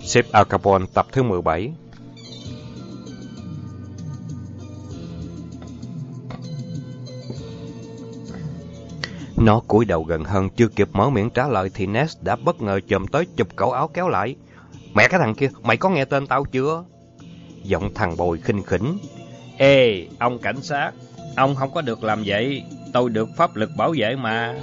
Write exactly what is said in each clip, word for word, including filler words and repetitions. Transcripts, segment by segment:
Sếp Al Capone tập thứ mười bảy. Nó cúi đầu gần hơn, chưa kịp mở miệng trả lời thì Ness đã bất ngờ chồm tới chụp cổ áo kéo lại. Mẹ cái thằng kia, mày có nghe tên tao chưa? Giọng thằng Bồi khinh khỉnh. Ê, ông cảnh sát, ông không có được làm vậy, tôi được pháp lực bảo vệ mà.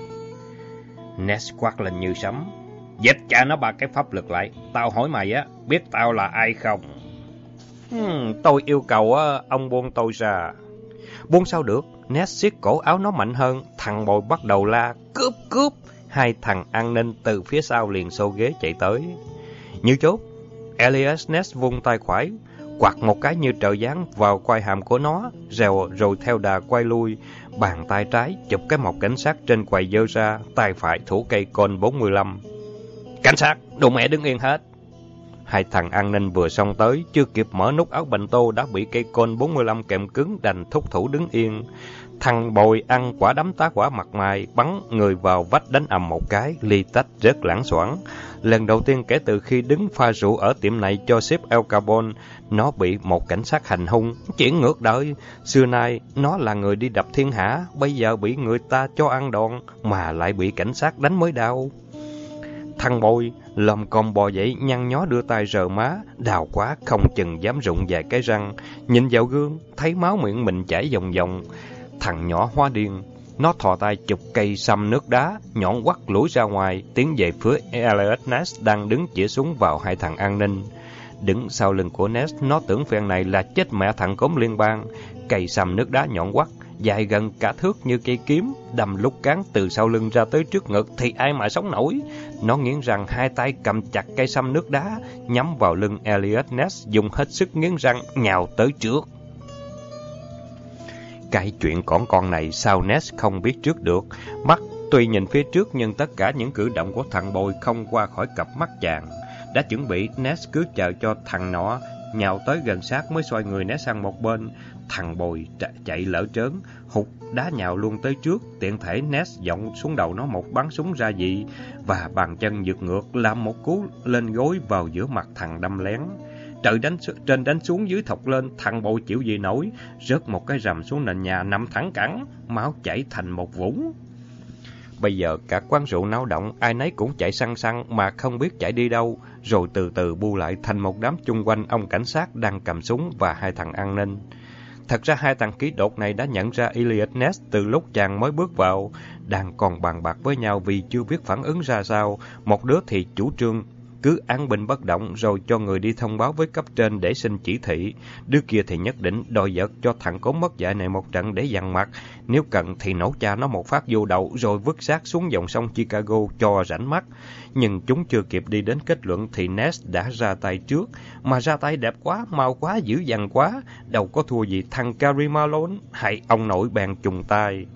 Ness quát lên như sấm. Dẹp cha nó ba cái pháp lực lại, tao hỏi mày á, biết tao là ai không? Hmm, tôi yêu cầu á, ông buông tôi ra. Buông sao được? Ness siết cổ áo nó mạnh hơn, thằng Bồi bắt đầu la, cướp cướp. Hai thằng an ninh từ phía sau liền xô ghế chạy tới. Như chốt, Elias Ness vung tay phải, quạt một cái như trời giáng vào quai hàm của nó, rèo rồi theo đà quay lui. Bàn tay trái chụp cái mộc cảnh sát trên quầy giơ ra, tay phải thủ cây côn bốn mươi lăm. Cảnh sát, đồ mẹ đứng yên hết. Hai thằng an ninh vừa xông tới, chưa kịp mở nút áo bành tô đã bị cây côn bốn mươi lăm kèm cứng đành thúc thủ đứng yên. Thằng Bồi ăn quả đấm tá quả mặt mày, bắn người vào vách đánh ầm một cái, ly tách rất lãng xoảng. Lần đầu tiên kể từ khi đứng pha rượu ở tiệm này cho sếp Al Capone, nó bị một cảnh sát hành hung. Chuyện ngược đời, xưa nay nó là người đi đập thiên hạ, bây giờ bị người ta cho ăn đòn, mà lại bị cảnh sát đánh mới đau. Thằng Bồi lồm cồm bò dậy, nhăn nhó đưa tay rờ má, đau quá không chừng dám rụng vài cái răng. Nhìn vào gương, thấy máu miệng mình chảy vòng vòng. Thằng nhỏ hóa điên, nó thò tay chụp cây xăm nước đá, nhọn quắt lủi ra ngoài, tiến về phía Elias Ness đang đứng chĩa súng vào hai thằng an ninh. Đứng sau lưng của Ness, nó tưởng phen này là chết mẹ thằng cốm liên bang. Cây xăm nước đá nhọn quắt, dài gần cả thước như cây kiếm, đâm lúc cán từ sau lưng ra tới trước ngực thì ai mà sống nổi. Nó nghiến răng, hai tay cầm chặt cây xăm nước đá, nhắm vào lưng Elias Ness, dùng hết sức nghiến răng nhào tới trước. Cái chuyện con con này sao Ness không biết trước được. Mắt tuy nhìn phía trước nhưng tất cả những cử động của thằng Bồi không qua khỏi cặp mắt chàng. Đã chuẩn bị, Ness cứ chờ cho thằng nọ nhào tới gần sát mới xoay người né sang một bên. Thằng Bồi chạy lỡ trớn, hụt đá nhào luôn tới trước, tiện thể Ness giọng xuống đầu nó một bắn súng ra dị và bàn chân giật ngược làm một cú lên gối vào giữa mặt thằng đâm lén. Trời đánh trên đánh xuống dưới thọc lên, thằng Bồi chịu gì nổi, rớt một cái rầm xuống nền nhà nằm thẳng cẳng, máu chảy thành một vũng. Bây giờ cả quán rượu náo động, ai nấy cũng chạy săn săn mà không biết chạy đi đâu, rồi từ từ bu lại thành một đám chung quanh ông cảnh sát đang cầm súng và hai thằng an ninh. Thật ra hai thằng ký đột này đã nhận ra Elias Ness từ lúc chàng mới bước vào, đang còn bàn bạc với nhau vì chưa biết phản ứng ra sao. Một đứa thì chủ trương cứ án binh bất động rồi cho người đi thông báo với cấp trên để xin chỉ thị. Đứa kia thì nhất định đòi vợt cho thằng cố mất dạy này một trận để dằn mặt. Nếu cần thì nổ cha nó một phát vô đầu rồi vứt xác xuống dòng sông Chicago cho rảnh mắt. Nhưng chúng chưa kịp đi đến kết luận thì Ness đã ra tay trước. Mà ra tay đẹp quá, mau quá, dữ dằn quá. Đâu có thua gì thằng Gary Malone hay ông nội bèn trùng tay.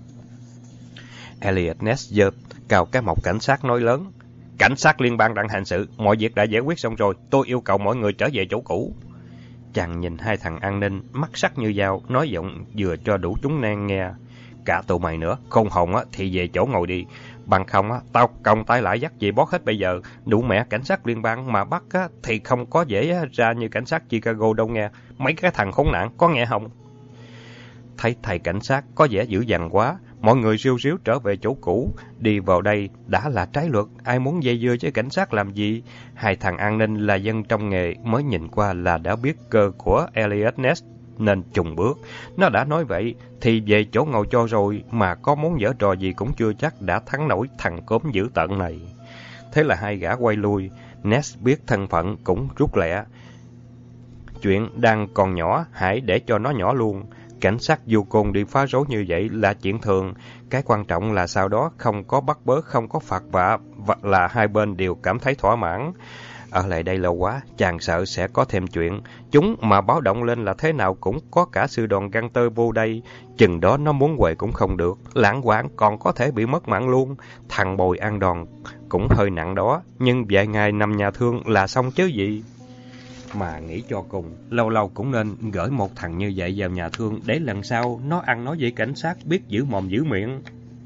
Elias Ness giơ cao cái mộc cảnh sát nói lớn. Cảnh sát liên bang đang hành sự, mọi việc đã giải quyết xong rồi, tôi yêu cầu mọi người trở về chỗ cũ. Chàng nhìn hai thằng an ninh, mắt sắc như dao, nói giọng vừa cho đủ chúng nan nghe. Cả tụi mày nữa, khôn hồn á thì về chỗ ngồi đi, bằng không á tao còng tay lại dắt về bót hết bây giờ. Đủ mẹ cảnh sát liên bang mà bắt á thì không có dễ ra như cảnh sát Chicago đâu nghe. Mấy cái thằng khốn nạn, có nghe không? Thấy thầy cảnh sát có vẻ dữ dằn quá, mọi người riu riu trở về chỗ cũ. Đi vào đây đã là trái luật, ai muốn dây dưa với cảnh sát làm gì? Hai thằng an ninh là dân trong nghề, mới nhìn qua là đã biết cơ của Elias Ness nên chùng bước. Nó đã nói vậy thì về chỗ ngồi cho rồi, mà có muốn giở trò gì cũng chưa chắc đã thắng nổi thằng cốm dữ tợn này. Thế là hai gã quay lui. Ness biết thân phận cũng rút lẹ. Chuyện đang còn nhỏ, hãy để cho nó nhỏ luôn. Cảnh sát du côn đi phá rối như vậy là chuyện thường. Cái quan trọng là sau đó không có bắt bớ, không có phạt vạ, và là hai bên đều cảm thấy thỏa mãn. Ở lại đây lâu quá, chàng sợ sẽ có thêm chuyện. Chúng mà báo động lên là thế nào cũng có cả sư đoàn găng tơ vô đây. Chừng đó nó muốn quậy cũng không được, lãng quảng còn có thể bị mất mạng luôn. Thằng Bồi ăn đòn cũng hơi nặng đó, nhưng vài ngày nằm nhà thương là xong chứ gì. Mà nghĩ cho cùng, lâu lâu cũng nên gửi một thằng như vậy vào nhà thương để lần sau nó ăn nói với cảnh sát biết giữ mồm giữ miệng.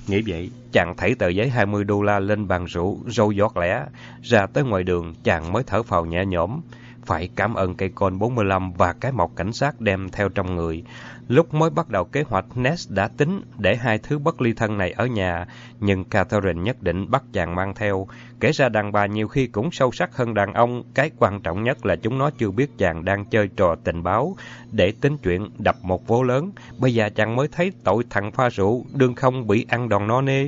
Nghĩ vậy, chàng thảy tờ giấy hai mươi đô la lên bàn rượu, râu giọt lẻ. Ra tới ngoài đường, chàng mới thở phào nhẹ nhõm. Phải cảm ơn cây côn bốn mươi lăm và cái mộc cảnh sát đem theo trong người. Lúc mới bắt đầu kế hoạch, Ness đã tính để hai thứ bất ly thân này ở nhà, nhưng Catherine nhất định bắt chàng mang theo. Kể ra đàn bà nhiều khi cũng sâu sắc hơn đàn ông, cái quan trọng nhất là chúng nó chưa biết chàng đang chơi trò tình báo, để tính chuyện đập một vố lớn. Bây giờ chàng mới thấy tội thằng pha rượu, đương không bị ăn đòn no nê.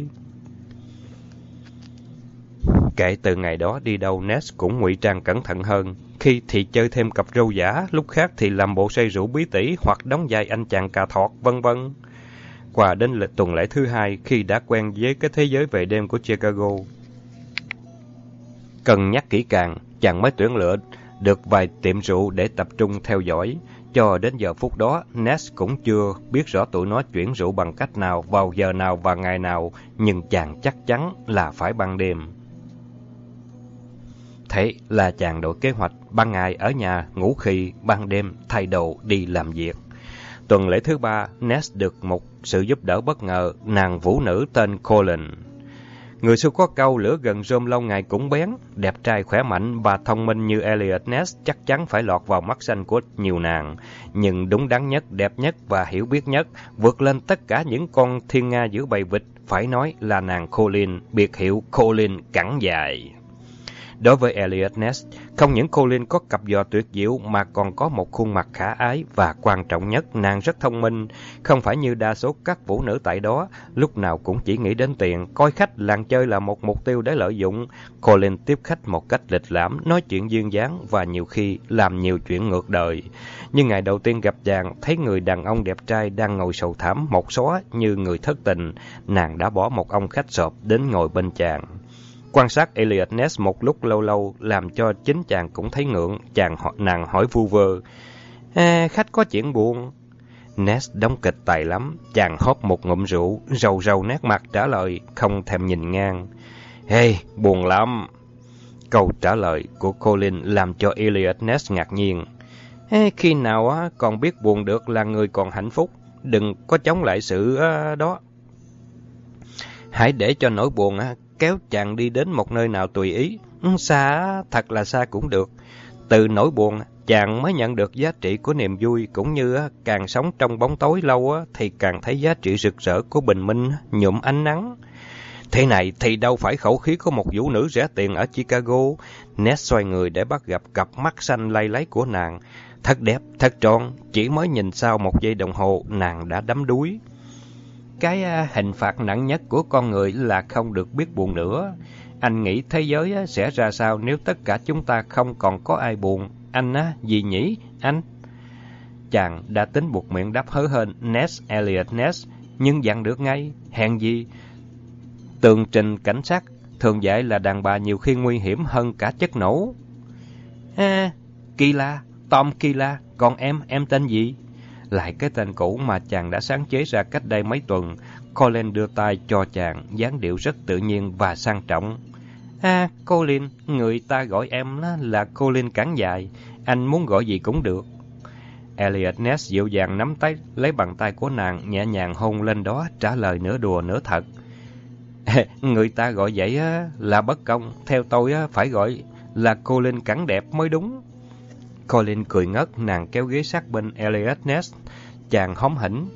Kể từ ngày đó đi đâu, Ness cũng ngụy trang cẩn thận hơn. Khi thì chơi thêm cặp râu giả, lúc khác thì làm bộ say rượu bí tỉ hoặc đóng vai anh chàng cà thọt, vân vân. Qua đến lịch tuần lễ thứ hai, khi đã quen với cái thế giới về đêm của Chicago, cân nhắc kỹ càng, chàng mới tuyển lựa được vài tiệm rượu để tập trung theo dõi. Cho đến giờ phút đó, Ness cũng chưa biết rõ tụi nó chuyển rượu bằng cách nào, vào giờ nào và ngày nào, nhưng chàng chắc chắn là phải ban đêm. Thế là chàng đổi kế hoạch, ban ngày ở nhà ngủ khi, ban đêm thay đồ đi làm việc. Tuần lễ thứ ba, Ness được một sự giúp đỡ bất ngờ, nàng vũ nữ tên Colin. Người xưa có câu lửa gần rơm lâu ngày cũng bén, đẹp trai khỏe mạnh và thông minh như Elliot Ness chắc chắn phải lọt vào mắt xanh của nhiều nàng. Nhưng đúng đắn nhất, đẹp nhất và hiểu biết nhất, vượt lên tất cả những con thiên nga giữa bầy vịt, phải nói là nàng Colin, biệt hiệu Colin cẳng dài. Đối với Elliot Ness, không những Colin có cặp giò tuyệt diệu mà còn có một khuôn mặt khả ái và quan trọng nhất, nàng rất thông minh. Không phải như đa số các vũ nữ tại đó, lúc nào cũng chỉ nghĩ đến tiền, coi khách làng chơi là một mục tiêu để lợi dụng. Colin tiếp khách một cách lịch lãm, nói chuyện duyên dáng và nhiều khi làm nhiều chuyện ngược đời. Nhưng ngày đầu tiên gặp chàng, thấy người đàn ông đẹp trai đang ngồi sầu thảm một xóa như người thất tình, nàng đã bỏ một ông khách sộp đến ngồi bên chàng. Quan sát Elliot Ness một lúc lâu lâu làm cho chính chàng cũng thấy ngượng. Chàng họ, nàng hỏi vu vơ, à, khách có chuyện buồn. Ness đóng kịch tài lắm. Chàng hóp một ngụm rượu, rầu rầu nét mặt trả lời, không thèm nhìn ngang. Hey, buồn lắm. Câu trả lời của Colin làm cho Elliot Ness ngạc nhiên. Hey, khi nào á còn biết buồn được là người còn hạnh phúc. Đừng có chống lại sự uh, đó. Hãy để cho nỗi buồn á kéo chàng đi đến một nơi nào tùy ý, xa, thật là xa cũng được. Từ nỗi buồn, chàng mới nhận được giá trị của niềm vui, cũng như càng sống trong bóng tối lâu thì càng thấy giá trị rực rỡ của bình minh nhuộm ánh nắng. Thế này thì đâu phải khẩu khí của một vũ nữ rẻ tiền ở Chicago. Ness xoay người để bắt gặp cặp mắt xanh lay láy của nàng. Thật đẹp, thật tròn, chỉ mới nhìn sau một giây đồng hồ, nàng đã đắm đuối. Cái hình phạt nặng nhất của con người là không được biết buồn nữa. Anh nghĩ thế giới sẽ ra sao nếu tất cả chúng ta không còn có ai buồn? Anh á, gì nhỉ, anh? Chàng đã tính buộc miệng đáp hớ hên Ness, Elliot Ness, nhưng dặn được ngay, hèn gì. Tường trình cảnh sát thường dạy là đàn bà nhiều khi nguy hiểm hơn cả chất nổ. À, Kila, Tom Kila, còn em, em tên gì? Lại cái tên cũ mà chàng đã sáng chế ra cách đây mấy tuần. Colin đưa tay cho chàng, dáng điệu rất tự nhiên và sang trọng. À, Colin, người ta gọi em là Colin cẳng dài. Anh muốn gọi gì cũng được. Elliot Ness dịu dàng nắm tay, lấy bàn tay của nàng, nhẹ nhàng hôn lên đó, trả lời nửa đùa nửa thật. Người ta gọi vậy là bất công. Theo tôi phải gọi là Colin cẳng đẹp mới đúng. Colin cười ngất, nàng kéo ghế sát bên Elliot Ness. Chàng hóm hỉnh.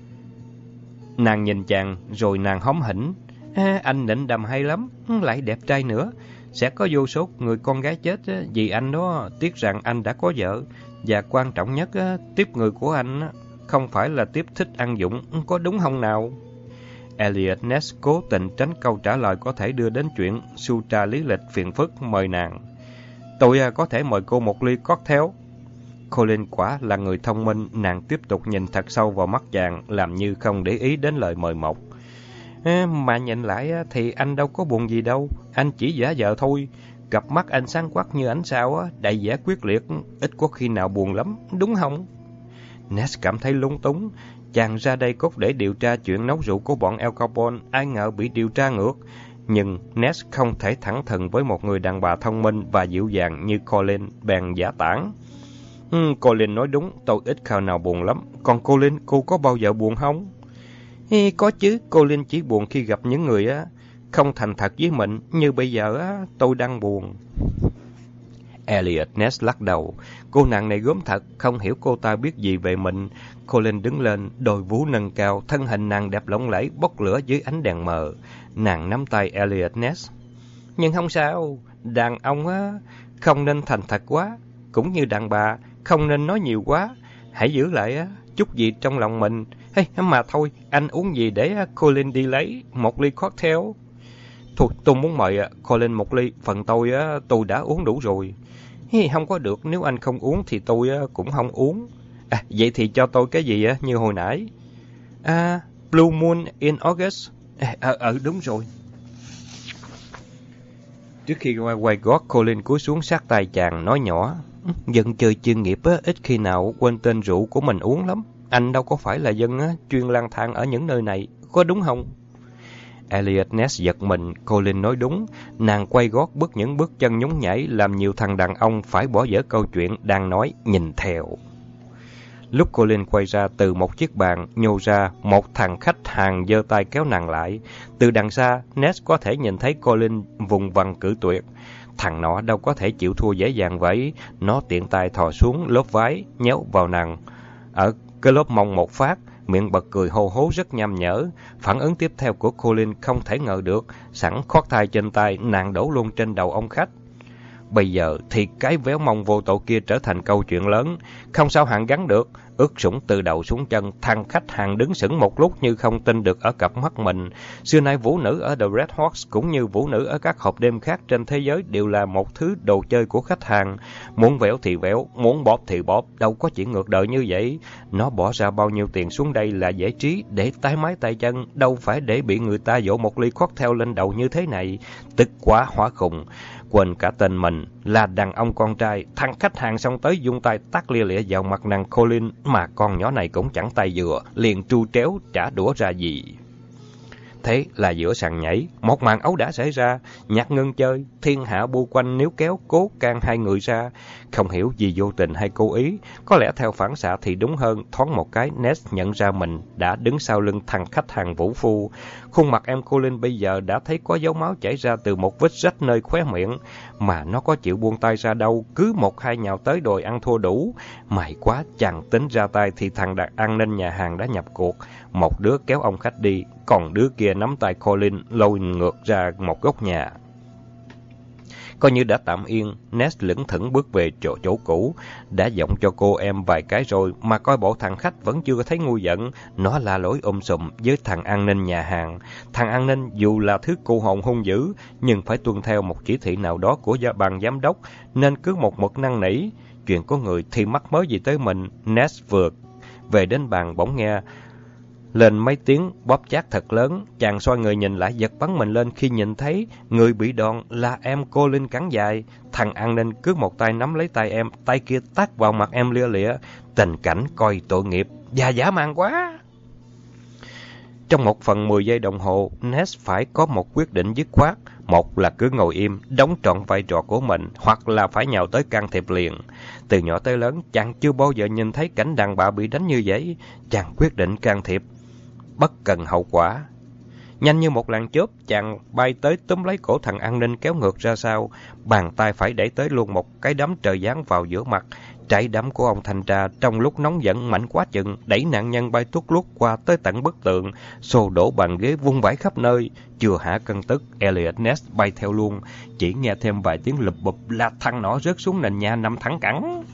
Nàng nhìn chàng, rồi nàng hóm hỉnh. À, anh nịnh đầm hay lắm, lại đẹp trai nữa. Sẽ có vô số người con gái chết vì anh đó, tiếc rằng anh đã có vợ. Và quan trọng nhất, tiếp người của anh không phải là tiếp thích ăn dụng, có đúng không nào? Elliot Ness cố tình tránh câu trả lời có thể đưa đến chuyện sutra lý lịch phiền phức, mời nàng. Tôi có thể mời cô một ly cocktail. Colin quả là người thông minh, nàng tiếp tục nhìn thật sâu vào mắt chàng, làm như không để ý đến lời mời mọc. À, mà nhìn lại thì anh đâu có buồn gì đâu, anh chỉ giả vờ thôi. Cặp mắt anh sáng quắc như ánh sao, đầy vẻ quyết liệt, ít có khi nào buồn lắm, đúng không? Ness cảm thấy lung túng. Chàng ra đây cốt để điều tra chuyện nấu rượu của bọn Al Capone, ai ngờ bị điều tra ngược. Nhưng Ness không thể thẳng thừng với một người đàn bà thông minh và dịu dàng như Colin, bèn giả tản. Ừ, Colin nói đúng, tôi ít khao nào buồn lắm. Còn Colin, cô có bao giờ buồn không? Ê, có chứ, Colin chỉ buồn khi gặp những người á không thành thật với mình, như bây giờ á tôi đang buồn. Elliot Ness lắc đầu. Cô nàng này gớm thật, không hiểu cô ta biết gì về mình. Colin đứng lên, đôi vú nâng cao, thân hình nàng đẹp lộng lẫy bốc lửa dưới ánh đèn mờ. Nàng nắm tay Elliot Ness. Nhưng không sao, đàn ông á không nên thành thật quá, cũng như đàn bà không nên nói nhiều quá. Hãy giữ lại á chút gì trong lòng mình. Hey, mà thôi, anh uống gì để Colin đi lấy một ly cocktail? Thôi, tôi muốn mời Colin một ly, phần tôi á tôi đã uống đủ rồi. Hey, không có được, nếu anh không uống thì tôi cũng không uống. À, vậy thì cho tôi cái gì á như hồi nãy? À, Blue Moon in August. À, à, ừ, đúng rồi. Trước khi quay, quay gót, Colin cúi xuống sát tay chàng, nói nhỏ. Dân chơi chuyên nghiệp á, ít khi nào quên tên rượu của mình uống lắm. Anh đâu có phải là dân á, chuyên lang thang ở những nơi này, có đúng không? Elliot Ness giật mình, Colin nói đúng. Nàng quay gót bước những bước chân nhún nhảy, làm nhiều thằng đàn ông phải bỏ dở câu chuyện đang nói, nhìn theo. Lúc Colin quay ra từ một chiếc bàn, nhô ra một thằng khách hàng giơ tay kéo nàng lại. Từ đằng xa, Ness có thể nhìn thấy Colin vùng vằng cử tuyệt. Thằng nó đâu có thể chịu thua dễ dàng vậy. Nó tiện tay thò xuống lớp váy, nhéo vào nàng ở cái lớp mông một phát, miệng bật cười hô hố rất nham nhở. Phản ứng tiếp theo của Colin không thể ngờ được, sẵn khoác tay trên tay, nàng đổ luôn trên đầu ông khách. Bây giờ thì cái véo mông vô tội kia trở thành câu chuyện lớn, không sao hàn gắn được. Ướt sũng từ đầu xuống chân, thằng khách hàng đứng sững một lúc như không tin được ở cặp mắt mình. Xưa nay vũ nữ ở The Red Horse cũng như vũ nữ ở các hộp đêm khác trên thế giới đều là một thứ đồ chơi của khách hàng. Muốn véo thì véo, muốn bóp thì bóp, đâu có chuyện ngược đời như vậy. Nó bỏ ra bao nhiêu tiền xuống đây là giải trí, để tái mái tay chân, đâu phải để bị người ta dỗ một ly cocktail lên đầu như thế này. Tức quá hóa khùng. Quên cả tên mình là đàn ông con trai, thằng khách hàng xông tới dung tay tát lia lịa vào mặt nàng Colin, mà con nhỏ này cũng chẳng tay dừa, liền tru tréo trả đũa ra gì. Thế là giữa sàn nhảy, một màn ấu đã xảy ra, nhạc ngưng chơi, thiên hạ bu quanh níu kéo cố can hai người ra. Không hiểu vì vô tình hay cố ý, có lẽ theo phản xạ thì đúng hơn, thoáng một cái Ness nhận ra mình đã đứng sau lưng thằng khách hàng vũ phu. Khuôn mặt em Colin bây giờ đã thấy có dấu máu chảy ra từ một vết rách nơi khóe miệng, mà nó có chịu buông tay ra đâu, cứ một hai nhào tới đòi ăn thua đủ. Mày quá, chàng tính ra tay thì thằng đặt an ninh nhà hàng đã nhập cuộc. Một đứa kéo ông khách đi, còn đứa kia nắm tay Colin lôi ngược ra một góc nhà. Coi như đã tạm yên, Ness lững thững bước về chỗ chỗ cũ, đã giọng cho cô em vài cái rồi mà coi bộ thằng khách vẫn chưa thấy ngu giận. Nó la lối um sùm với thằng an ninh nhà hàng. Thằng an ninh dù là thứ cô hồn hung dữ, nhưng phải tuân theo một chỉ thị nào đó của gia ban giám đốc, nên cứ một mực năn nỉ. Chuyện có người thì mắc mớ gì tới mình. Ness vừa về đến bàn bỗng nghe lên mấy tiếng bóp chát thật lớn. Chàng xoay người nhìn lại, giật bắn mình lên khi nhìn thấy người bị đòn là em Colin cắn dài. Thằng an ninh cứ một tay nắm lấy tay em, tay kia tát vào mặt em lia lịa. Tình cảnh coi tội nghiệp và dã man quá. Trong một phần mười giây đồng hồ, Ness phải có một quyết định dứt khoát. Một là cứ ngồi im, đóng trọn vai trò của mình, hoặc là phải nhào tới can thiệp liền. Từ nhỏ tới lớn, chàng chưa bao giờ nhìn thấy cảnh đàn bà bị đánh như vậy. Chàng quyết định can thiệp, bất cần hậu quả. Nhanh như một làn chớp, chàng bay tới túm lấy cổ thằng an ninh kéo ngược ra sau. Bàn tay phải đẩy tới luôn một cái đấm trời giáng vào giữa mặt. Trái đấm của ông thanh tra trong lúc nóng giận mạnh quá chừng, đẩy nạn nhân bay tuốt lút qua tới tận bức tường, xô đổ bàn ghế vung vãi khắp nơi. Chưa hạ cơn tức, Elliot Ness bay theo luôn. Chỉ nghe thêm vài tiếng lụp bụp là thằng nọ rớt xuống nền nhà nằm thẳng cẳng.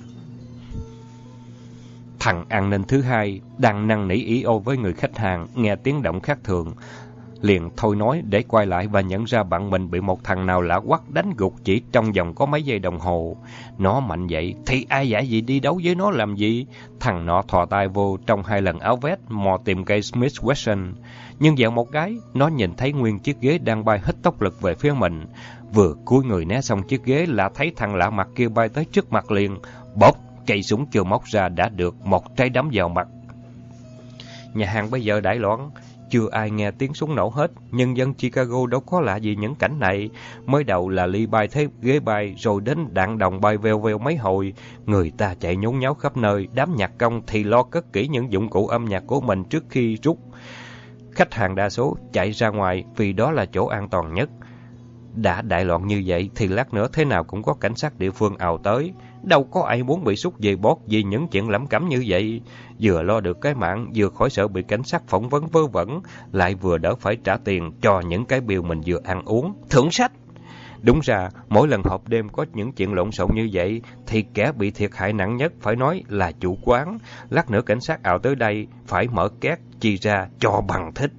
Thằng an ninh thứ hai đang năn nỉ ý ô với người khách hàng, nghe tiếng động khác thường, liền thôi nói để quay lại và nhận ra bạn mình bị một thằng nào lạ quắc đánh gục chỉ trong vòng có mấy giây đồng hồ. Nó mạnh vậy thì ai dạy gì đi đấu với nó làm gì? Thằng nọ thò tay vô trong hai lần áo vest mò tìm cây Smith Wesson, nhưng dạo một cái nó nhìn thấy nguyên chiếc ghế đang bay hết tốc lực về phía mình. Vừa cúi người né xong chiếc ghế là thấy thằng lạ mặt kia bay tới trước mặt liền. Bóp, cây súng chưa móc ra đã được một trái đấm vào mặt. Nhà hàng bây giờ đại loạn, chưa ai nghe tiếng súng nổ hết, nhưng dân Chicago đâu có lạ gì những cảnh này. Mới đầu là ly bay thấy ghế bay, rồi đến đạn đồng bay veo veo mấy hồi. Người ta chạy nhốn nháo khắp nơi, đám nhạc công thì lo cất kỹ những dụng cụ âm nhạc của mình trước khi rút. Khách hàng đa số chạy ra ngoài vì đó là chỗ an toàn nhất. Đã đại loạn như vậy thì lát nữa thế nào cũng có cảnh sát địa phương ào tới. Đâu có ai muốn bị sút dây bót vì những chuyện lẩm cẩm như vậy. Vừa lo được cái mạng, vừa khỏi sợ bị cảnh sát phỏng vấn vớ vẩn, lại vừa đỡ phải trả tiền cho những cái bill mình vừa ăn uống. Thưởng sách! Đúng ra, mỗi lần họp đêm có những chuyện lộn xộn như vậy, thì kẻ bị thiệt hại nặng nhất phải nói là chủ quán. Lát nữa cảnh sát ào tới đây, phải mở két, chi ra cho bằng thích.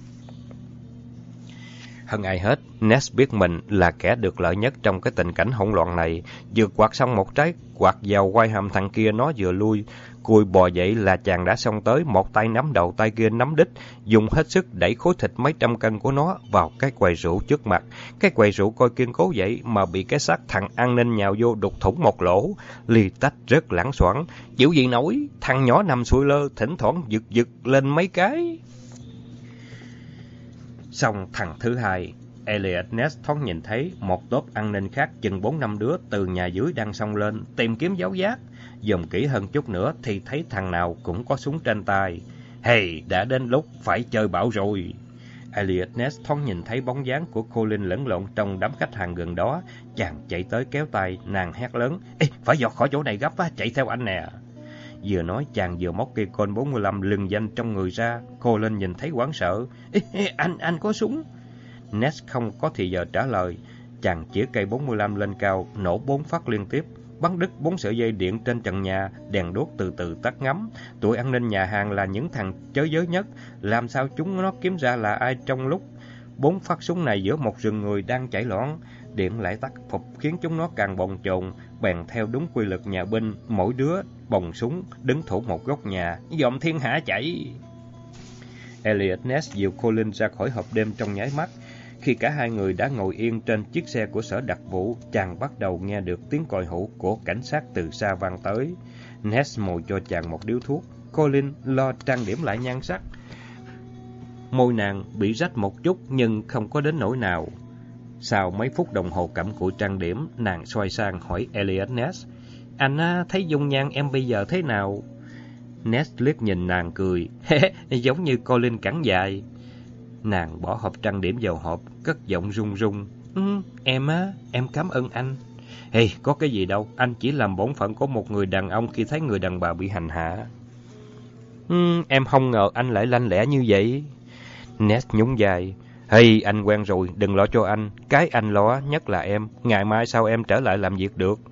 Hơn ai hết, Ness biết mình là kẻ được lợi nhất trong cái tình cảnh hỗn loạn này. Vừa quạt xong một trái quạt vào quai hàm thằng kia, nó vừa lui. Cùi bò dậy là chàng đã xông tới, một tay nắm đầu, tay kia nắm đít, dùng hết sức đẩy khối thịt mấy trăm cân của nó vào cái quầy rượu trước mặt. Cái quầy rượu coi kiên cố vậy mà bị cái xác thằng an ninh nhào vô đục thủng một lỗ, ly tách rất lãng xoảng. Chịu gì nổi, thằng nhỏ nằm sụi lơ, thỉnh thoảng giật giật lên mấy cái. Xong thằng thứ hai, Elliot Ness thoáng nhìn thấy một tốp an ninh khác chừng bốn năm đứa từ nhà dưới đang xông lên tìm kiếm dấu giác. Dòm kỹ hơn chút nữa thì thấy thằng nào cũng có súng trên tay. Hey, đã đến lúc phải chơi bão rồi. Elliot Ness thoáng nhìn thấy bóng dáng của Colin lẫn lộn trong đám khách hàng gần đó. Chàng chạy tới kéo tay, nàng hét lớn. Ê, phải dọt khỏi chỗ này gấp á, chạy theo anh nè. Vừa nói chàng vừa móc cây côn bốn mươi lăm lừng danh trong người ra. Colin nhìn thấy hoảng sợ. Ê, ê, anh, anh có súng. Ness không có thì giờ trả lời. Chàng chĩa cây bốn mươi lăm lên cao, nổ bốn phát liên tiếp, bắn đứt bốn sợi dây điện trên trần nhà, đèn đuốc từ từ tắt ngấm. Tụi an ninh nhà hàng là những thằng chới giới nhất, làm sao chúng nó kiếm ra là ai trong lúc bốn phát súng này giữa một rừng người đang chảy loạn. Điện lại tắt phục khiến chúng nó càng bồn chồn, bèn theo đúng quy luật nhà binh, mỗi đứa bồng súng đứng thủ một góc nhà, dòm thiên hạ chạy. Elliot Ness dìu Colin ra khỏi hộp đêm trong nháy mắt. Khi cả hai người đã ngồi yên trên chiếc xe của sở đặc vụ, chàng bắt đầu nghe được tiếng còi hũ của cảnh sát từ xa vang tới. Ness mồi cho chàng một điếu thuốc. Colin lo trang điểm lại nhan sắc. Môi nàng bị rách một chút nhưng không có đến nỗi nào. Sau mấy phút đồng hồ cặm cụi trang điểm, nàng xoay sang hỏi Elliot Ness. Anh thấy dung nhan em bây giờ thế nào? Ness liếc nhìn nàng cười. Giống như Colin cẳng dài. Nàng bỏ hộp trang điểm vào hộp, cất giọng run run. Ừ, em á, em cảm ơn anh. Hey, có cái gì đâu, anh chỉ làm bổn phận của một người đàn ông khi thấy người đàn bà bị hành hạ. Ừ, em không ngờ anh lại lanh lẹ như vậy. Ness nhún vai. Hey, anh quen rồi, đừng lo cho anh. Cái anh lo nhất là em. Ngày mai sao em trở lại làm việc được?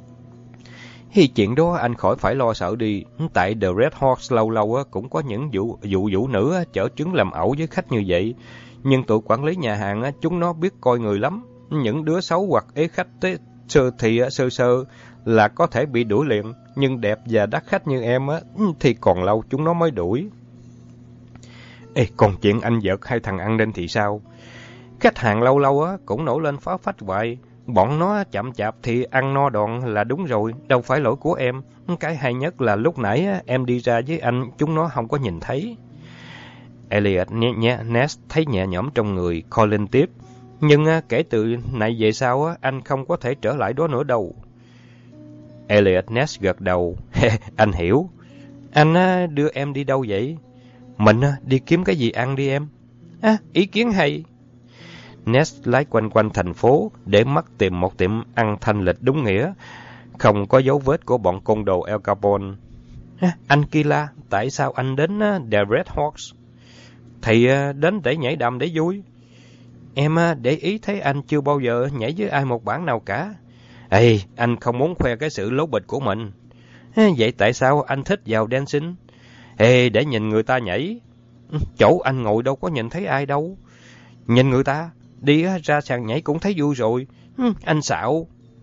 Thì chuyện đó anh khỏi phải lo sợ đi. Tại The Red Horse lâu lâu cũng có những vụ vụ vũ nữ chở trứng làm ẩu với khách như vậy. Nhưng tụi quản lý nhà hàng chúng nó biết coi người lắm. Những đứa xấu hoặc ế khách sơ thì sơ sơ là có thể bị đuổi liền. Nhưng đẹp và đắt khách như em thì còn lâu chúng nó mới đuổi. Ê, còn chuyện anh vợt hai thằng an ninh thì sao? Khách hàng lâu lâu cũng nổi lên phá phách hoài. Bọn nó chậm chạp thì ăn no đòn là đúng rồi, đâu phải lỗi của em. Cái hay nhất là lúc nãy em đi ra với anh, chúng nó không có nhìn thấy. Elliot nhẹ Ness thấy nhẹ nhõm trong người, Colin tiếp. Nhưng kể từ này về sau, anh không có thể trở lại đó nữa đâu. Elliot Ness gật đầu. Anh hiểu. Anh đưa em đi đâu vậy? Mình đi kiếm cái gì ăn đi em. À, ý kiến hay. Ness lái quanh quanh thành phố để mắt tìm một tiệm ăn thanh lịch đúng nghĩa, không có dấu vết của bọn côn đồ El Capone. À, anh Kila, tại sao anh đến The Red Horse? Thì đến để nhảy đầm để vui. Em để ý thấy anh chưa bao giờ nhảy với ai một bản nào cả. Ê, anh không muốn khoe cái sự lố bịch của mình. À, vậy tại sao anh thích vào dancing? Ê, để nhìn người ta nhảy. Chỗ anh ngồi đâu có nhìn thấy ai đâu. Nhìn người ta đi ra sàn nhảy cũng thấy vui rồi. Anh xạo.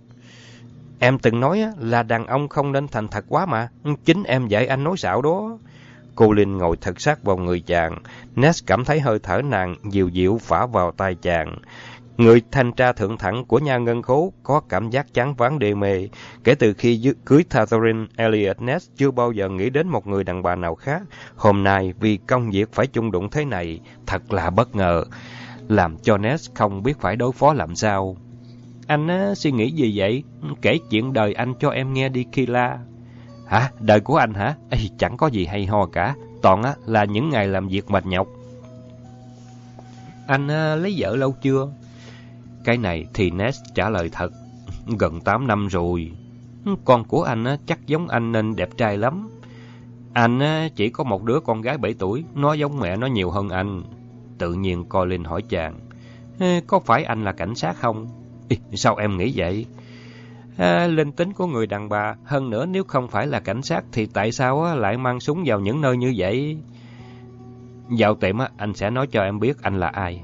Em từng nói là đàn ông không nên thành thật quá mà. Chính em dạy anh nói xạo đó. Colin ngồi thật sát vào người chàng. Ness cảm thấy hơi thở nàng dịu dịu phả vào tai chàng. Người thanh tra thượng thẳng của nhà ngân khố có cảm giác chán váng đê mê. Kể từ khi cưới Catherine, Elliot Ness chưa bao giờ nghĩ đến một người đàn bà nào khác. Hôm nay vì công việc phải chung đụng thế này, thật là bất ngờ, làm cho Ness không biết phải đối phó làm sao. Anh á, suy nghĩ gì vậy? Kể chuyện đời anh cho em nghe đi Kila. Hả? Đời của anh hả? Ê, chẳng có gì hay ho cả. Toàn á, là những ngày làm việc mệt nhọc. Anh uh, lấy vợ lâu chưa? Cái này thì Ness trả lời thật. Gần tám năm rồi. Con của anh uh, chắc giống anh nên đẹp trai lắm. Anh uh, chỉ có một đứa con gái bảy tuổi, nó giống mẹ nó nhiều hơn anh. Tự nhiên Colin hỏi chàng, có phải anh là cảnh sát không? Ê, sao em nghĩ vậy? À, linh tính của người đàn bà, hơn nữa nếu không phải là cảnh sát thì tại sao lại mang súng vào những nơi như vậy? Vào tiệm anh sẽ nói cho em biết anh là ai.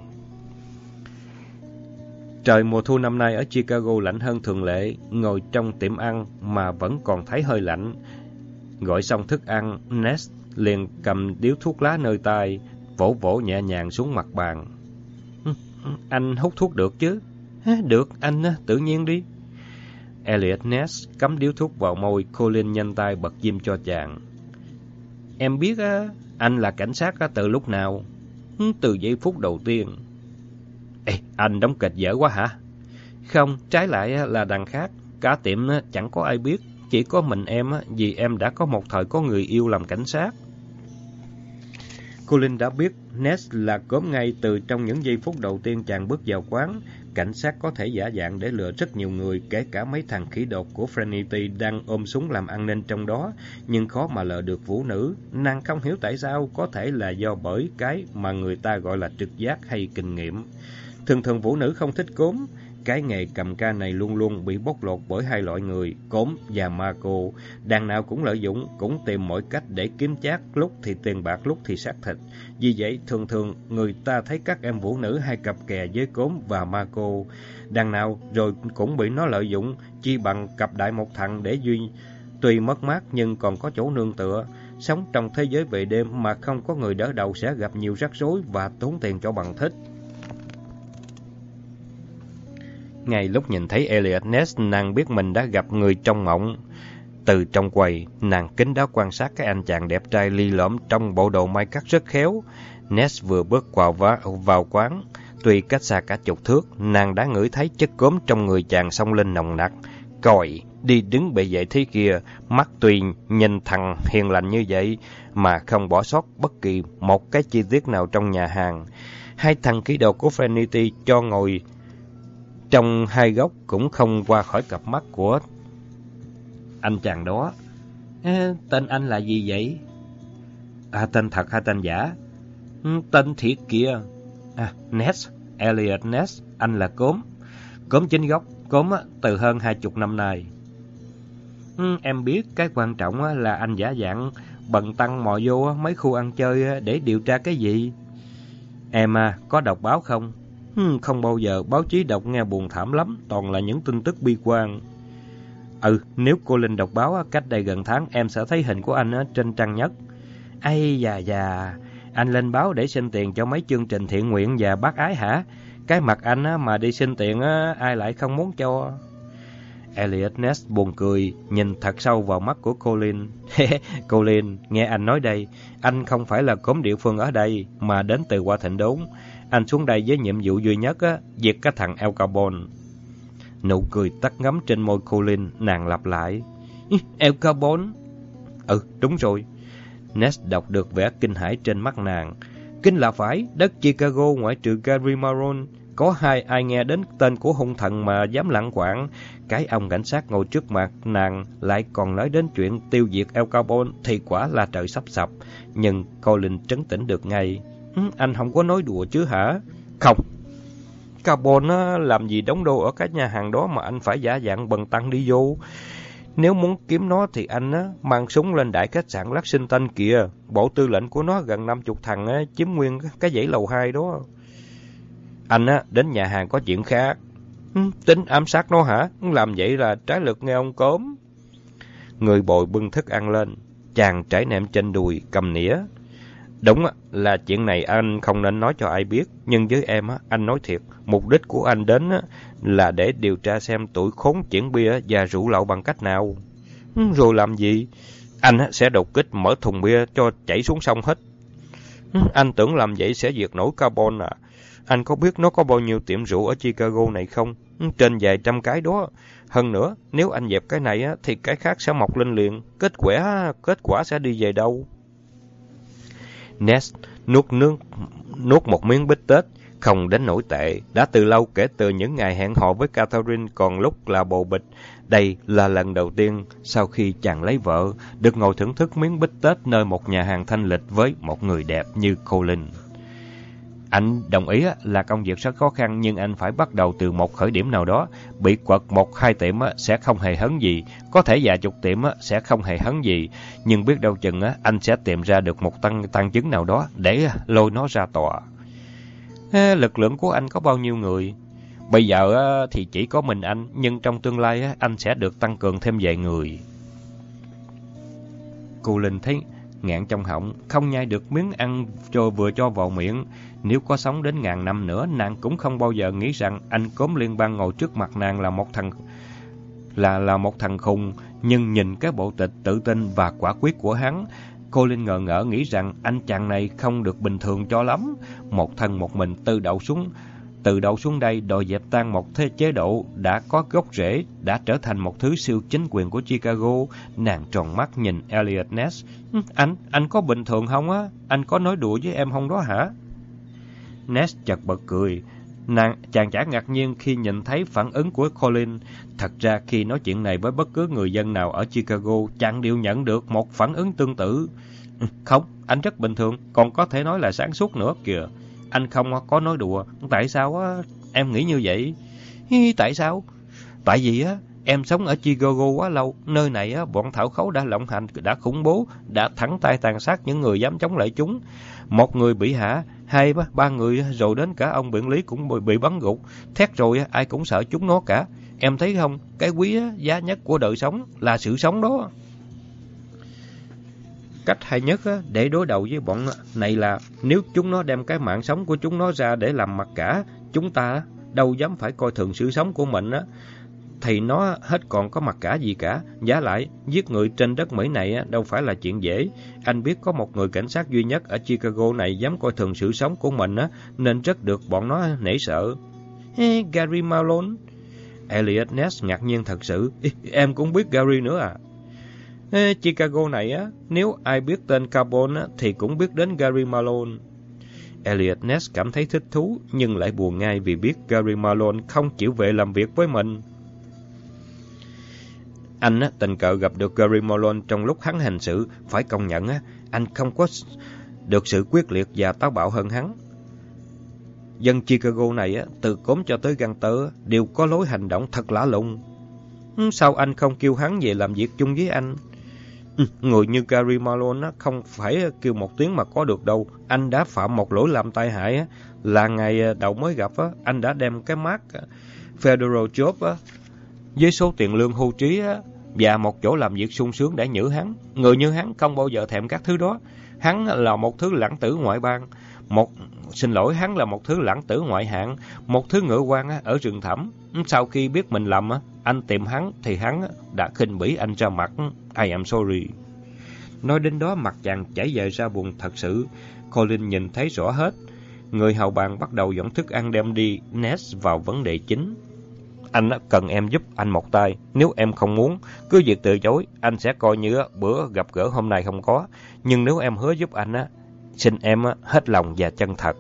Trời mùa thu năm nay ở Chicago lạnh hơn thường lệ, ngồi trong tiệm ăn mà vẫn còn thấy hơi lạnh. Gọi xong thức ăn, Ness liền cầm điếu thuốc lá nơi tay, vỗ vỗ nhẹ nhàng xuống mặt bàn. Anh hút thuốc được chứ? Được, anh tự nhiên đi. Elliot Ness cắm điếu thuốc vào môi, Colin nhanh tay bật diêm cho chàng. Em biết á, anh là cảnh sát á, từ lúc nào? Từ giây phút đầu tiên. Ê, anh đóng kịch dở quá hả? Không, trái lại là đằng khác. Cả tiệm chẳng có ai biết, chỉ có mình em vì em đã có một thời có người yêu làm cảnh sát. Colin đã biết Ness là cốm ngay từ trong những giây phút đầu tiên chàng bước vào quán. Cảnh sát có thể giả dạng để lừa rất nhiều người, kể cả mấy thằng khỉ đột của Fraternity đang ôm súng làm an ninh trong đó, nhưng khó mà lừa được vũ nữ. Nàng không hiểu tại sao, có thể là do bởi cái mà người ta gọi là trực giác hay kinh nghiệm. Thường thường vũ nữ không thích cốm. Cái nghề cầm ca này luôn luôn bị bóc lột bởi hai loại người, cốm và ma cô. Đàn nào cũng lợi dụng, cũng tìm mọi cách để kiếm chác, lúc thì tiền bạc, lúc thì xác thịt. Vì vậy, thường thường người ta thấy các em vũ nữ hay cặp kè với cốm và ma cô. Đàn nào rồi cũng bị nó lợi dụng, chi bằng cặp đại một thằng để duy. Tuy mất mát nhưng còn có chỗ nương tựa. Sống trong thế giới về đêm mà không có người đỡ đầu sẽ gặp nhiều rắc rối và tốn tiền cho bằng thích. Ngay lúc nhìn thấy Elliot Ness, nàng biết mình đã gặp người trong mộng. Từ trong quầy, nàng kín đáo quan sát cái anh chàng đẹp trai li lõm trong bộ đồ may cắt rất khéo. Ness vừa bước vào, vào quán, tuy cách xa cả chục thước, nàng đã ngửi thấy chất cốm trong người chàng xông lên nồng nặc. Còi, đi đứng bệ vệ thế kia, mắt tuy nhìn thằng hiền lành như vậy mà không bỏ sót bất kỳ một cái chi tiết nào trong nhà hàng. Hai thằng kỹ đồ của Fraternity cho ngồi trong hai góc cũng không qua khỏi cặp mắt của anh chàng đó. À, tên anh là gì vậy? À, tên thật hay tên giả? Ừ, tên thiệt kìa. À, Ness, Elliot Ness, anh là cốm. Cốm chính gốc, cốm từ hơn hai chục năm nay. Ừ, em biết cái quan trọng là anh giả dạng bần tăng mò vô mấy khu ăn chơi để điều tra cái gì. Em à, có đọc báo không? Hmm, không bao giờ, báo chí đọc nghe buồn thảm lắm, toàn là những tin tức bi quan. Ừ, nếu cô Linh đọc báo cách đây gần tháng, em sẽ thấy hình của anh trên trang nhất. Ây da da, anh lên báo để xin tiền cho mấy chương trình thiện nguyện và bác ái hả? Cái mặt anh mà đi xin tiền ai lại không muốn cho? Elliot Ness buồn cười, nhìn thật sâu vào mắt của Colin. Colin, nghe anh nói đây, anh không phải là cốm địa phương ở đây, mà đến từ Hoa Thịnh Đốn. Anh xuống đây với nhiệm vụ duy nhất, á, diệt cái thằng El Capone. Nụ cười tắt ngấm trên môi Colin, nàng lặp lại. El Capone? Ừ, đúng rồi. Ness đọc được vẻ kinh hãi trên mắt nàng. Kinh là phải, đất Chicago ngoại trừ Gary Marron, có hai ai nghe đến tên của hung thần mà dám lặng quạng. Cái ông cảnh sát ngồi trước mặt nàng lại còn nói đến chuyện tiêu diệt El Capone thì quả là trời sắp sập. Nhưng Colin trấn tĩnh được ngay. Anh không có nói đùa chứ hả? Không. Capone làm gì đóng đô ở cái nhà hàng đó mà anh phải giả dạng bần tăng đi vô? Nếu muốn kiếm nó thì anh á, mang súng lên đại khách sạn Lexington kìa. Bộ tư lệnh của nó gần năm chục thằng á, chiếm nguyên cái dãy lầu hai đó. Anh á, đến nhà hàng có chuyện khác. Tính ám sát nó hả? Làm vậy là trái lực nghe ông cốm. Người bồi bưng thức ăn lên. Chàng trải nệm trên đùi, cầm nĩa. Đúng là chuyện này anh không nên nói cho ai biết. Nhưng với em, anh nói thiệt. Mục đích của anh đến là để điều tra xem tụi khốn chuyển bia và rượu lậu bằng cách nào. Rồi làm gì? Anh sẽ đột kích mở thùng bia cho chảy xuống sông hết. Anh tưởng làm vậy sẽ diệt nổi Capone à? Anh có biết nó có bao nhiêu tiệm rượu ở Chicago này không? Trên vài trăm cái đó. Hơn nữa, nếu anh dẹp cái này thì cái khác sẽ mọc lên liền. Kết quả kết quả sẽ đi về đâu? Ness nuốt nước nuốt một miếng bít tết, Không đến nổi tệ, đã từ lâu kể từ những ngày hẹn hò với Catherine còn lúc là bồ bịch. Đây là lần đầu tiên sau khi chàng lấy vợ, được ngồi thưởng thức miếng bít tết nơi một nhà hàng thanh lịch với một người đẹp như Colin. Anh đồng ý là công việc rất khó khăn, nhưng anh phải bắt đầu từ một khởi điểm nào đó. Bị quật một hai tiệm sẽ không hề hấn gì, có thể vài chục tiệm sẽ không hề hấn gì, nhưng biết đâu chừng anh sẽ tìm ra được một tăng tăng chứng nào đó để lôi nó ra tòa. Lực lượng của anh có bao nhiêu người? Bây giờ thì chỉ có mình anh, nhưng trong tương lai anh sẽ được tăng cường thêm vài người. Cô Linh thấy nghẹn trong họng, không nhai được miếng ăn cho vừa cho vào miệng. Nếu có sống đến ngàn năm nữa, nàng cũng không bao giờ nghĩ rằng anh cốm liên bang ngồi trước mặt nàng là một thằng là là một thằng khùng. Nhưng nhìn cái bộ tịch tự tin và quả quyết của hắn, cô Linh ngờ ngỡ nghĩ rằng anh chàng này không được bình thường cho lắm. Một thân một mình từ đậu xuống từ đậu xuống đây đòi dẹp tan một thế chế độ đã có gốc rễ, đã trở thành một thứ siêu chính quyền của Chicago. Nàng tròn mắt nhìn Elliot Ness. Anh, anh có bình thường không á? Anh có nói đùa với em không đó hả? Ness chợt bật cười. Nàng, chàng chả ngạc nhiên khi nhìn thấy phản ứng của Colin. Thật ra khi nói chuyện này với bất cứ người dân nào ở Chicago, chàng đều nhận được một phản ứng tương tự. Không, anh rất bình thường, còn có thể nói là sáng suốt nữa kìa. Anh không có nói đùa. Tại sao á em nghĩ như vậy? Hi, tại sao? Tại vì á em sống ở Chicago quá lâu, nơi này á bọn thảo khấu đã lộng hành, đã khủng bố, đã thẳng tay tàn sát những người dám chống lại chúng. Một người bị hạ, hai ba, ba người rồi đến cả ông biện lý cũng bị bắn gục. Thét rồi ai cũng sợ chúng nó cả. Em thấy không, cái quý á, giá nhất của đời sống là sự sống đó. Cách hay nhất á, để đối đầu với bọn này là nếu chúng nó đem cái mạng sống của chúng nó ra để làm mặc cả, chúng ta đâu dám phải coi thường sự sống của mình á, thì nó hết còn có mặc cả gì cả. Giá lại, giết người trên đất Mỹ này á, đâu phải là chuyện dễ. Anh biết có một người cảnh sát duy nhất ở Chicago này dám coi thường sự sống của mình á, nên rất được bọn nó nể sợ. Hey, Gary Malone. Elliot Ness ngạc nhiên thật sự. Em cũng biết Gary nữa à? Ê, Chicago này á, nếu ai biết tên Carbon á, thì cũng biết đến Gary Malone. Elliot Ness cảm thấy thích thú, nhưng lại buồn ngay vì biết Gary Malone không chịu về làm việc với mình. Anh á, tình cờ gặp được Gary Malone trong lúc hắn hành sự, phải công nhận á, anh không có được sự quyết liệt và táo bạo hơn hắn. Dân Chicago này á, từ cốm cho tới găng tơ đều có lối hành động thật lạ lùng. Sao anh không kêu hắn về làm việc chung với anh? Người như Gary Malone á, không phải kêu một tiếng mà có được đâu. Anh đã phạm một lỗi làm tai hại á, là ngày đầu mới gặp á, anh đã đem cái mác Federal Job á, với số tiền lương hưu trí á, và một chỗ làm việc sung sướng để nhử hắn. Người như hắn không bao giờ thèm các thứ đó. Hắn là một thứ lãng tử ngoại bang. Một xin lỗi, hắn là một thứ lãng tử ngoại hạng, một thứ ngựa quan á, ở rừng thẳm. Sau khi biết mình lầm á, anh tìm hắn thì hắn đã khinh bỉ anh ra mặt. I am sorry. Nói đến đó mặt chàng chảy dài ra buồn thật sự. Colin nhìn thấy rõ hết. Người hầu bàn bắt đầu dọn thức ăn đem đi. Ness vào vấn đề chính. Anh cần em giúp anh một tay. Nếu em không muốn, cứ việc từ chối. Anh sẽ coi như bữa gặp gỡ hôm nay không có. Nhưng nếu em hứa giúp anh, xin em hết lòng và chân thật.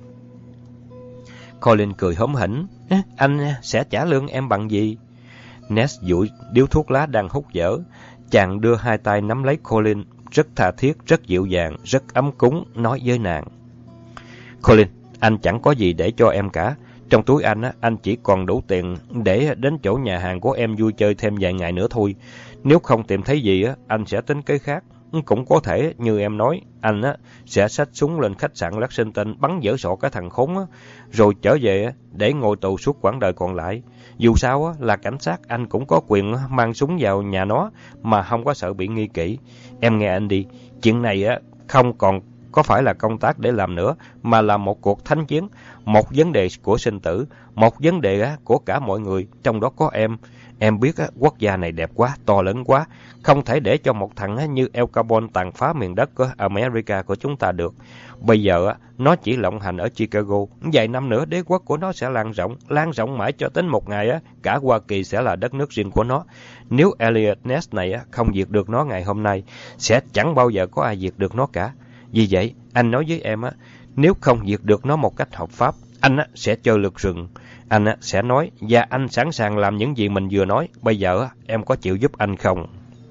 Colin cười hóm hỉnh. Anh sẽ trả lương em bằng gì? Ness dụi điếu thuốc lá đang hút dở. Chàng đưa hai tay nắm lấy Colin, rất tha thiết, rất dịu dàng, rất ấm cúng, nói với nàng. Colin, anh chẳng có gì để cho em cả. Trong túi anh, anh chỉ còn đủ tiền để đến chỗ nhà hàng của em vui chơi thêm vài ngày nữa thôi. Nếu không tìm thấy gì, anh sẽ tính cái khác. Cũng có thể, như em nói, anh sẽ xách súng lên khách sạn Lexington bắn dở sọ cái thằng khốn, rồi trở về để ngồi tù suốt quãng đời còn lại. Dù sao là cảnh sát, anh cũng có quyền mang súng vào nhà nó mà không có sợ bị nghi kỵ. Em nghe anh đi, chuyện này không còn có phải là công tác để làm nữa, mà là một cuộc thánh chiến, một vấn đề của sinh tử, một vấn đề của cả mọi người, trong đó có em. Em biết quốc gia này đẹp quá, to lớn quá, không thể để cho một thằng như El Capone tàn phá miền đất của America của chúng ta được. Bây giờ nó chỉ lộng hành ở Chicago, vài năm nữa đế quốc của nó sẽ lan rộng, lan rộng mãi cho đến một ngày cả Hoa Kỳ sẽ là đất nước riêng của nó. Nếu Elliot Ness này không diệt được nó ngày hôm nay, sẽ chẳng bao giờ có ai diệt được nó cả. Vì vậy, anh nói với em, nếu không diệt được nó một cách hợp pháp, Anh á, sẽ chơi lượt rừng. Anh á, sẽ nói, và anh sẵn sàng làm những gì mình vừa nói. Bây giờ á, em có chịu giúp anh không?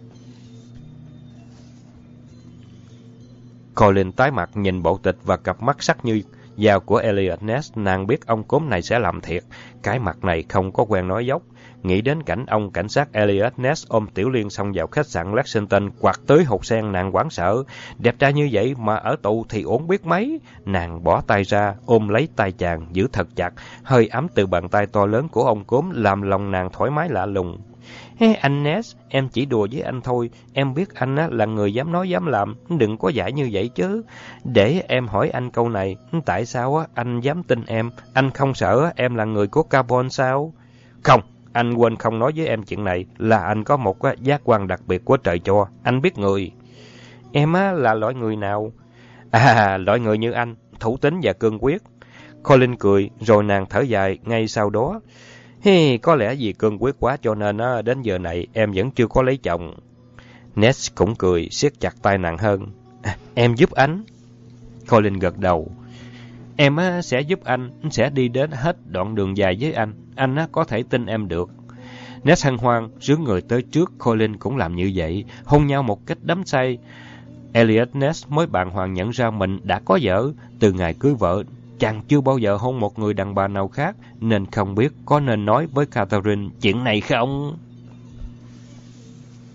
Colin tái mặt nhìn bộ tịch và cặp mắt sắc như dao của Elliot Ness. Nàng biết ông cốm này sẽ làm thiệt. Cái mặt này không có quen nói dốc. Nghĩ đến cảnh ông cảnh sát Elliot Ness ôm Tiểu Liên xông vào khách sạn Lexington quạt tới hột sen, nàng hoảng sợ. Đẹp trai như vậy mà ở tù thì ổn biết mấy. Nàng bỏ tay ra, ôm lấy tay chàng, giữ thật chặt. Hơi ấm từ bàn tay to lớn của ông cốm làm lòng nàng thoải mái lạ lùng. Hey, anh Ness, em chỉ đùa với anh thôi. Em biết anh á, là người dám nói dám làm. Đừng có dại như vậy chứ. Để em hỏi anh câu này. Tại sao á, anh dám tin em? Anh không sợ em là người của Carbon sao? Không. Anh quên không nói với em chuyện này, là anh có một giác quan đặc biệt của trời cho. Anh biết người. Em á, là loại người nào? À, loại người như anh, thủ tín và cương quyết. Colin cười, rồi nàng thở dài ngay sau đó. Hi, có lẽ vì cương quyết quá cho nên á, đến giờ này em vẫn chưa có lấy chồng. Ness cũng cười, siết chặt tay nàng hơn. À, em giúp anh. Colin gật đầu. Em á, sẽ giúp anh, sẽ đi đến hết đoạn đường dài với anh. Anh á, có thể tin em được. Ness hân hoan, rướn người tới trước, Colin cũng làm như vậy, hôn nhau một cách đắm say. Elliot Ness mới bàng hoàng nhận ra mình đã có vợ. Từ ngày cưới vợ, chàng chưa bao giờ hôn một người đàn bà nào khác, nên không biết có nên nói với Catherine chuyện này không.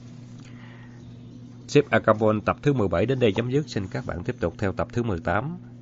Ship Acapulco tập thứ mười bảy đến đây chấm dứt. Xin các bạn tiếp tục theo tập thứ mười tám.